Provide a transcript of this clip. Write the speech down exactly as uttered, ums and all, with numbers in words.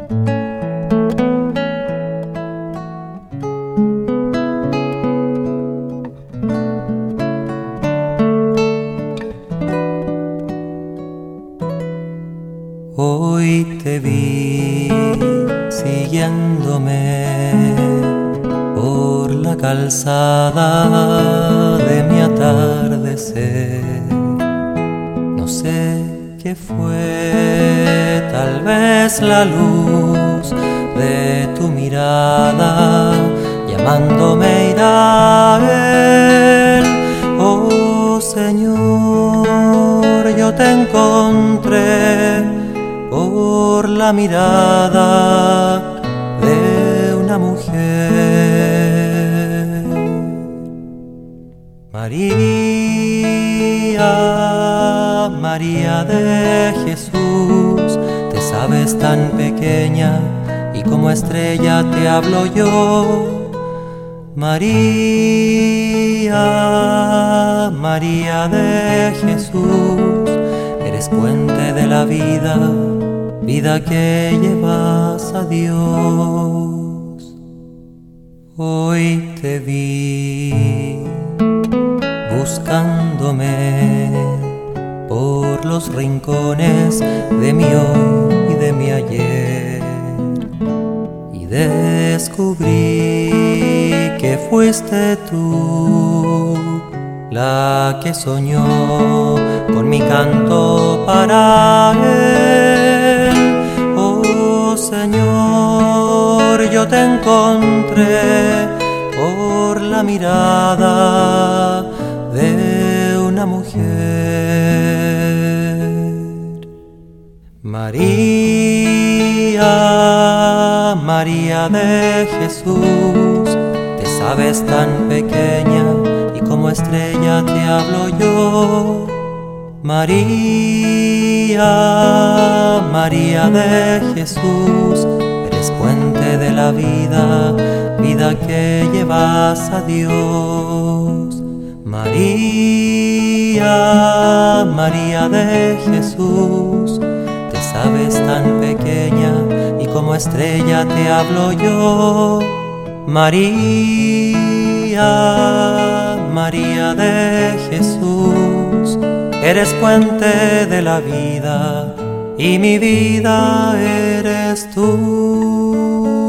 Hoy te vi siguiéndome por la calzada de mi atardecer. No sé qué fue, tal vez la luz de tu mirada llamándome irá a ver. Oh Señor, yo te encontré por la mirada de una mujer. María, María de Jesús, te sabes tan pequeña y como estrella te hablo yo. María, María de Jesús, eres puente de la vida, vida que llevas a Dios. Hoy te vi buscándome por los rincones de mi hoy y de mi ayer, y descubrí que fuiste tú la que soñó con mi canto para él. Oh Señor, yo te encontré por la mirada de una mujer. María, María de Jesús, te sabes tan pequeña y como estrella te hablo yo. María, María de Jesús, eres puente de la vida, vida que llevas a Dios. María, María de Jesús, te sabes tan pequeña y como estrella te hablo yo. María, María de Jesús, eres puente de la vida y mi vida eres tú.